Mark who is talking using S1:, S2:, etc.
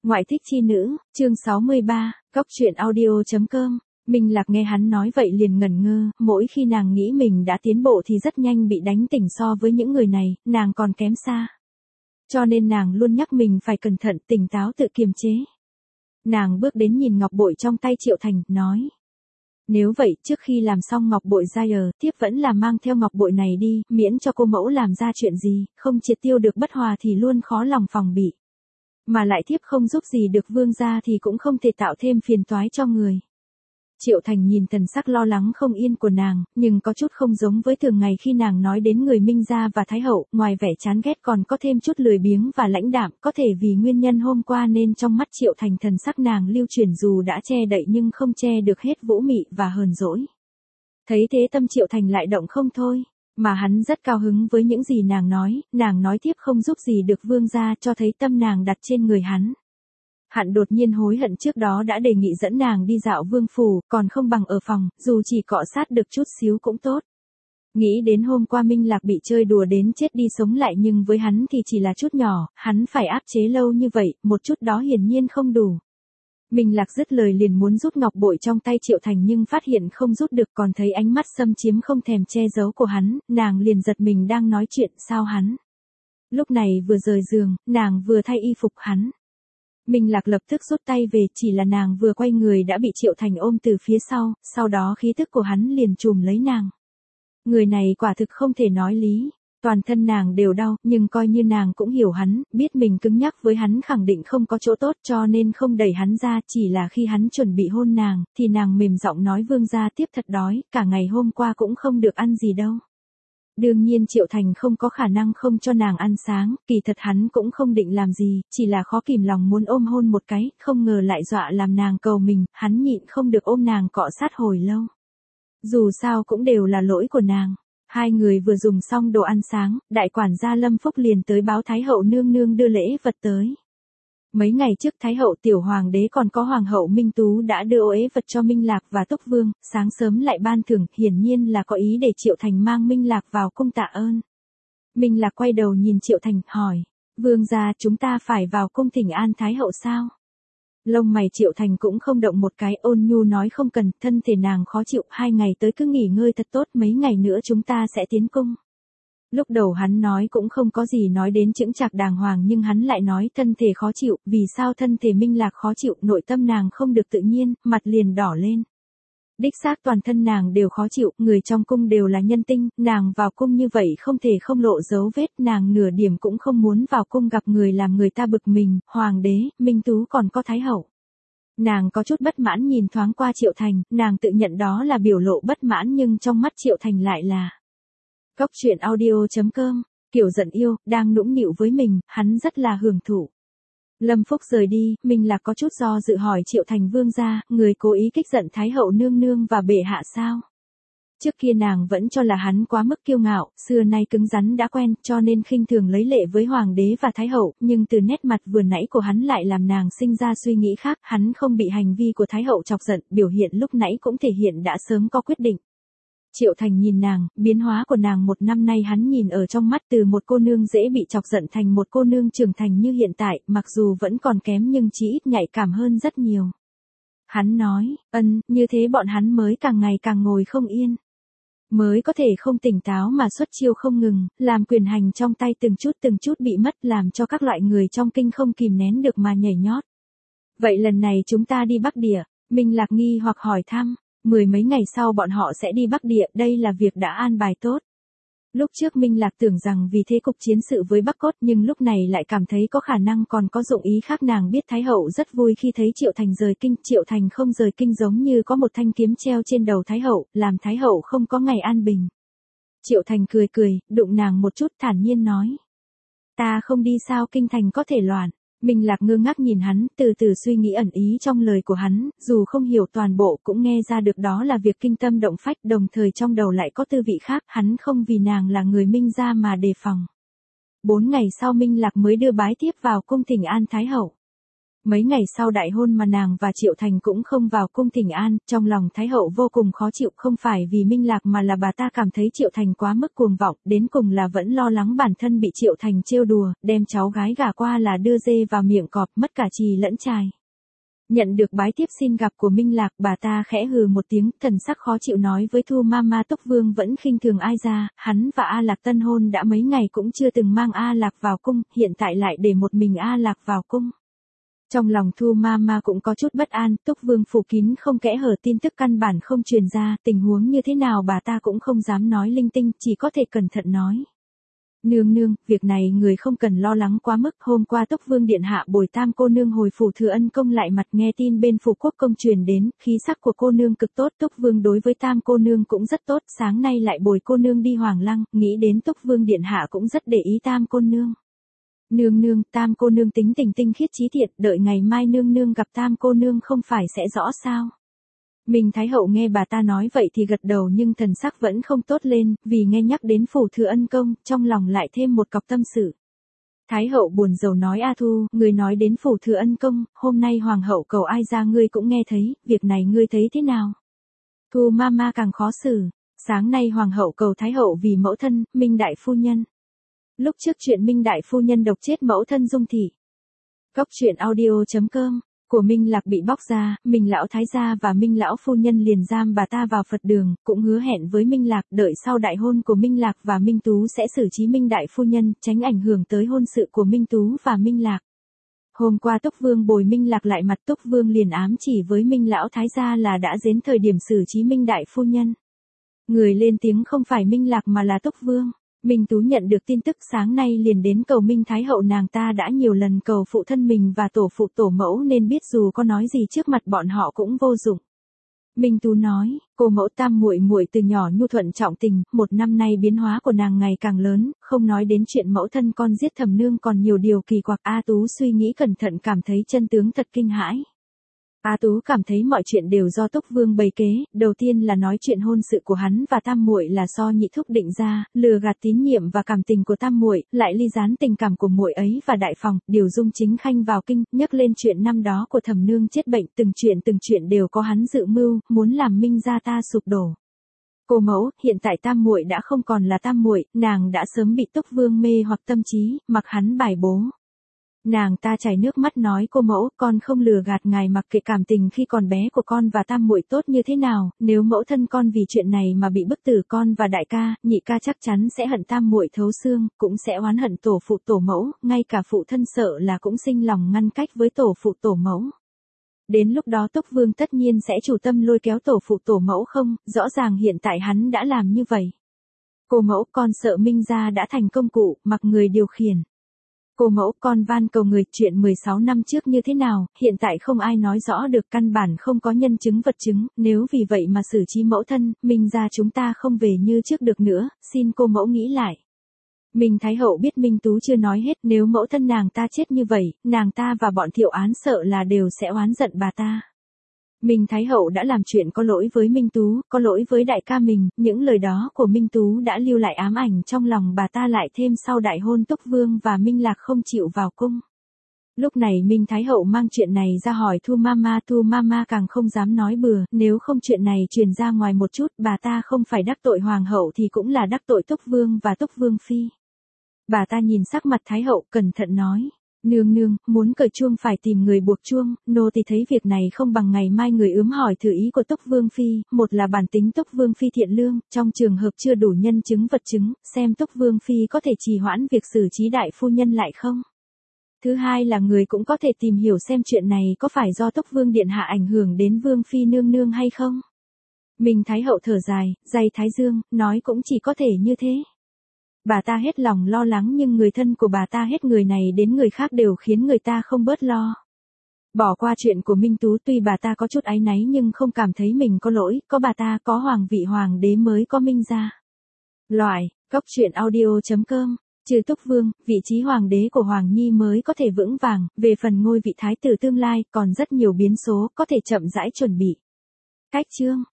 S1: Ngoại thích chi nữ, chương 63, Cóc truyện audio.com. Minh Lạc nghe hắn nói vậy liền ngẩn ngơ, mỗi khi nàng nghĩ mình đã tiến bộ thì rất nhanh bị đánh tỉnh so với những người này, nàng còn kém xa. Cho nên nàng luôn nhắc mình phải cẩn thận, tỉnh táo tự kiềm chế. Nàng bước đến nhìn ngọc bội trong tay Triệu Thành, nói. Nếu vậy, trước khi làm xong ngọc bội ra thiếp vẫn là mang theo ngọc bội này đi, miễn cho cô mẫu làm ra chuyện gì, không triệt tiêu được bất hòa thì luôn khó lòng phòng bị. Mà lại thiếp không giúp gì được vương gia thì cũng không thể tạo thêm phiền toái cho người. Triệu Thành nhìn thần sắc lo lắng không yên của nàng, nhưng có chút không giống với thường ngày khi nàng nói đến người Minh gia và Thái hậu, ngoài vẻ chán ghét còn có thêm chút lười biếng và lãnh đạm, có thể vì nguyên nhân hôm qua nên trong mắt Triệu Thành thần sắc nàng lưu chuyển dù đã che đậy nhưng không che được hết vũ mị và hờn dỗi. Thấy thế tâm Triệu Thành lại động không thôi, mà hắn rất cao hứng với những gì nàng nói tiếp không giúp gì được vương gia cho thấy tâm nàng đặt trên người hắn. Hắn đột nhiên hối hận trước đó đã đề nghị dẫn nàng đi dạo vương phủ, còn không bằng ở phòng, dù chỉ cọ sát được chút xíu cũng tốt. Nghĩ đến hôm qua Minh Lạc bị chơi đùa đến chết đi sống lại nhưng với hắn thì chỉ là chút nhỏ, hắn phải áp chế lâu như vậy, một chút đó hiển nhiên không đủ. Minh Lạc dứt lời liền muốn rút ngọc bội trong tay Triệu Thành nhưng phát hiện không rút được, còn thấy ánh mắt xâm chiếm không thèm che giấu của hắn, nàng liền giật mình đang nói chuyện sao hắn. Lúc này vừa rời giường, nàng vừa thay y phục hắn. Minh Lạc lập tức rút tay về, chỉ là nàng vừa quay người đã bị Triệu Thành ôm từ phía sau đó khí tức của hắn liền trùm lấy nàng. Người này quả thực không thể nói lý, toàn thân nàng đều đau, nhưng coi như nàng cũng hiểu hắn, biết mình cứng nhắc với hắn khẳng định không có chỗ tốt cho nên không đẩy hắn ra, chỉ là khi hắn chuẩn bị hôn nàng, thì nàng mềm giọng nói vương gia tiếp thật đói, cả ngày hôm qua cũng không được ăn gì đâu. Đương nhiên Triệu Thành không có khả năng không cho nàng ăn sáng, kỳ thật hắn cũng không định làm gì, chỉ là khó kìm lòng muốn ôm hôn một cái, không ngờ lại dọa làm nàng cầu mình, hắn nhịn không được ôm nàng cọ sát hồi lâu. Dù sao cũng đều là lỗi của nàng. Hai người vừa dùng xong đồ ăn sáng, đại quản gia Lâm Phúc liền tới báo Thái hậu nương nương đưa lễ vật tới. Mấy ngày trước Thái hậu tiểu hoàng đế còn có hoàng hậu Minh Tú đã đưa ô ế vật cho Minh Lạc và Túc Vương, sáng sớm lại ban thưởng, hiển nhiên là có ý để Triệu Thành mang Minh Lạc vào cung tạ ơn. Minh Lạc quay đầu nhìn Triệu Thành, hỏi, vương gia chúng ta phải vào cung thỉnh an Thái hậu sao? Lông mày Triệu Thành cũng không động một cái, ôn nhu nói không cần, thân thể nàng khó chịu, 2 ngày tới cứ nghỉ ngơi thật tốt, mấy ngày nữa chúng ta sẽ tiến cung. Lúc đầu hắn nói cũng không có gì nói đến chững chạc đàng hoàng nhưng hắn lại nói thân thể khó chịu, vì sao thân thể Minh Lạc khó chịu, nội tâm nàng không được tự nhiên, mặt liền đỏ lên. Đích xác toàn thân nàng đều khó chịu, người trong cung đều là nhân tinh, nàng vào cung như vậy không thể không lộ dấu vết, nàng nửa điểm cũng không muốn vào cung gặp người làm người ta bực mình, hoàng đế, Minh Tú còn có Thái hậu. Nàng có chút bất mãn nhìn thoáng qua Triệu Thành, nàng tự nhận đó là biểu lộ bất mãn nhưng trong mắt Triệu Thành lại là Cóc truyện audio.com, kiểu giận yêu, đang nũng nịu với mình, hắn rất là hưởng thụ. Lâm Phúc rời đi, Minh Lạc có chút do dự hỏi Triệu Thành vương gia, người cố ý kích giận Thái hậu nương nương và bệ hạ sao? Trước kia nàng vẫn cho là hắn quá mức kiêu ngạo, xưa nay cứng rắn đã quen, cho nên khinh thường lấy lệ với hoàng đế và Thái hậu, nhưng từ nét mặt vừa nãy của hắn lại làm nàng sinh ra suy nghĩ khác, hắn không bị hành vi của Thái hậu chọc giận, biểu hiện lúc nãy cũng thể hiện đã sớm có quyết định. Triệu Thành nhìn nàng, biến hóa của nàng một năm nay hắn nhìn ở trong mắt, từ một cô nương dễ bị chọc giận thành một cô nương trưởng thành như hiện tại, mặc dù vẫn còn kém nhưng chí ít nhạy cảm hơn rất nhiều. Hắn nói, như thế bọn hắn mới càng ngày càng ngồi không yên. Mới có thể không tỉnh táo mà xuất chiêu không ngừng, làm quyền hành trong tay từng chút bị mất, làm cho các loại người trong kinh không kìm nén được mà nhảy nhót. Vậy lần này chúng ta đi Bắc Địa, Minh Lạc nghi hoặc hỏi thăm. 10 mấy ngày sau bọn họ sẽ đi Bắc Địa, đây là việc đã an bài tốt. Lúc trước Minh Lạc tưởng rằng vì thế cục chiến sự với Bắc Cốt nhưng lúc này lại cảm thấy có khả năng còn có dụng ý khác, nàng biết Thái hậu rất vui khi thấy Triệu Thành rời kinh, Triệu Thành không rời kinh giống như có một thanh kiếm treo trên đầu Thái hậu, làm Thái hậu không có ngày an bình. Triệu Thành cười, đụng nàng một chút thản nhiên nói. Ta không đi sao kinh thành có thể loạn. Minh Lạc ngơ ngác nhìn hắn, từ từ suy nghĩ ẩn ý trong lời của hắn, dù không hiểu toàn bộ cũng nghe ra được đó là việc kinh tâm động phách, đồng thời trong đầu lại có tư vị khác, hắn không vì nàng là người Minh gia mà đề phòng. 4 ngày sau Minh Lạc mới đưa bái tiếp vào cung thỉnh an Thái hậu. Mấy ngày sau đại hôn mà nàng và Triệu Thành cũng không vào cung thỉnh an, trong lòng Thái hậu vô cùng khó chịu, không phải vì Minh Lạc mà là bà ta cảm thấy Triệu Thành quá mức cuồng vọng, đến cùng là vẫn lo lắng bản thân bị Triệu Thành trêu đùa, đem cháu gái gả qua là đưa dê vào miệng cọp, mất cả chì lẫn chài. Nhận được bái tiếp xin gặp của Minh Lạc, bà ta khẽ hừ một tiếng, thần sắc khó chịu nói với Thu Mama Túc Vương vẫn khinh thường ai ra, hắn và A Lạc tân hôn đã mấy ngày cũng chưa từng mang A Lạc vào cung, hiện tại lại để một mình A Lạc vào cung. Trong lòng Thu Mama cũng có chút bất an, Túc Vương phủ kín không kẽ hở, tin tức căn bản không truyền ra, tình huống như thế nào bà ta cũng không dám nói linh tinh, chỉ có thể cẩn thận nói. Nương nương, việc này người không cần lo lắng quá mức, hôm qua Túc Vương điện hạ bồi Tam cô nương hồi phủ Thừa Ân công lại mặt, nghe tin bên phủ quốc công truyền đến, khí sắc của cô nương cực tốt, Túc Vương đối với Tam cô nương cũng rất tốt, sáng nay lại bồi cô nương đi Hoàng Lăng, nghĩ đến Túc Vương điện hạ cũng rất để ý Tam cô nương. Nương nương, Tam cô nương tính tình tinh khiết trí thiện, đợi ngày mai nương nương gặp Tam cô nương không phải sẽ rõ sao? Minh Thái hậu nghe bà ta nói vậy thì gật đầu, nhưng thần sắc vẫn không tốt lên, vì nghe nhắc đến phủ Thừa Ân công, trong lòng lại thêm một cọc tâm sự. Thái hậu buồn rầu nói: A Thu, người nói đến phủ Thừa Ân công, hôm nay hoàng hậu cầu ai ra ngươi cũng nghe thấy, việc này ngươi thấy thế nào? Thu Mama càng khó xử, sáng nay hoàng hậu cầu Thái hậu vì mẫu thân, Minh đại phu nhân. Lúc trước chuyện Minh đại phu nhân độc chết mẫu thân Dung thị. Góc truyện audio.com của Minh Lạc bị bóc ra, Minh lão thái gia và Minh lão phu nhân liền giam bà ta vào Phật đường, cũng hứa hẹn với Minh Lạc đợi sau đại hôn của Minh Lạc và Minh Tú sẽ xử trí Minh đại phu nhân, tránh ảnh hưởng tới hôn sự của Minh Tú và Minh Lạc. Hôm qua Túc Vương bồi Minh Lạc lại mặt, Túc Vương liền ám chỉ với Minh lão thái gia là đã đến thời điểm xử trí Minh đại phu nhân. Người lên tiếng không phải Minh Lạc mà là Túc Vương. Minh Tú nhận được tin tức sáng nay liền đến cầu Minh Thái hậu, nàng ta đã nhiều lần cầu phụ thân mình và tổ phụ tổ mẫu nên biết dù có nói gì trước mặt bọn họ cũng vô dụng. Minh Tú nói, cô mẫu Tam muội muội từ nhỏ nhu thuận trọng tình, một năm nay biến hóa của nàng ngày càng lớn, không nói đến chuyện mẫu thân con giết Thẩm nương còn nhiều điều kỳ quặc. A Tú suy nghĩ cẩn thận cảm thấy chân tướng thật kinh hãi. A Tú cảm thấy mọi chuyện đều do Túc Vương bày kế, đầu tiên là nói chuyện hôn sự của hắn và Tam muội là do Nhị thúc định ra, lừa gạt tín nhiệm và cảm tình của Tam muội, lại ly gián tình cảm của muội ấy và Đại Phòng, điều Dung Chính Khanh vào kinh, nhắc lên chuyện năm đó của Thẩm nương chết bệnh, từng chuyện đều có hắn dự mưu, muốn làm Minh gia ta sụp đổ. Cô mẫu, hiện tại Tam muội đã không còn là Tam muội, nàng đã sớm bị Túc Vương mê hoặc tâm trí, mặc hắn bài bố. Nàng ta chảy nước mắt nói: cô mẫu, con không lừa gạt ngài, mặc kệ cảm tình khi còn bé của con và Tam muội tốt như thế nào, nếu mẫu thân con vì chuyện này mà bị bức tử, con và đại ca, nhị ca chắc chắn sẽ hận Tam muội thấu xương, cũng sẽ oán hận tổ phụ tổ mẫu, ngay cả phụ thân sợ là cũng sinh lòng ngăn cách với tổ phụ tổ mẫu. Đến lúc đó Túc Vương tất nhiên sẽ chủ tâm lôi kéo tổ phụ tổ mẫu không, rõ ràng hiện tại hắn đã làm như vậy. Cô mẫu, con sợ Minh gia đã thành công cụ, mặc người điều khiển. Cô mẫu, con van cầu người, chuyện 16 năm trước như thế nào, hiện tại không ai nói rõ được, căn bản không có nhân chứng vật chứng, nếu vì vậy mà xử trí mẫu thân, Minh gia chúng ta không về như trước được nữa, xin cô mẫu nghĩ lại. Minh Thái hậu biết Minh Tú chưa nói hết, nếu mẫu thân nàng ta chết như vậy, nàng ta và bọn Thiệu Án sợ là đều sẽ oán giận bà ta. Minh Thái hậu đã làm chuyện có lỗi với Minh Tú, có lỗi với đại ca mình, những lời đó của Minh Tú đã lưu lại ám ảnh trong lòng bà ta, lại thêm sau đại hôn Túc Vương và Minh Lạc không chịu vào cung. Lúc này Minh Thái hậu mang chuyện này ra hỏi Thu Mama càng không dám nói bừa, nếu không chuyện này truyền ra ngoài một chút, bà ta không phải đắc tội hoàng hậu thì cũng là đắc tội Túc Vương và Túc Vương phi. Bà ta nhìn sắc mặt Thái hậu, cẩn thận nói: nương nương, muốn cởi chuông phải tìm người buộc chuông, nô tỳ thấy việc này không bằng ngày mai người ướm hỏi thử ý của Túc Vương phi, một là bản tính Túc Vương phi thiện lương, trong trường hợp chưa đủ nhân chứng vật chứng, xem Túc Vương phi có thể trì hoãn việc xử trí đại phu nhân lại không. Thứ hai là người cũng có thể tìm hiểu xem chuyện này có phải do Túc Vương điện hạ ảnh hưởng đến Vương phi nương nương hay không. Minh Thái hậu thở dài, day thái dương, nói cũng chỉ có thể như thế. Bà ta hết lòng lo lắng, nhưng người thân của bà ta hết người này đến người khác đều khiến người ta không bớt lo. Bỏ qua chuyện của Minh Tú, tuy bà ta có chút áy náy nhưng không cảm thấy mình có lỗi, có bà ta, có hoàng vị hoàng đế mới có Minh gia. Loại, góc truyện audio.com, trừ Túc Vương, vị trí hoàng đế của Hoàng Nhi mới có thể vững vàng, về phần ngôi vị thái tử tương lai, còn rất nhiều biến số, có thể chậm rãi chuẩn bị. Cách chương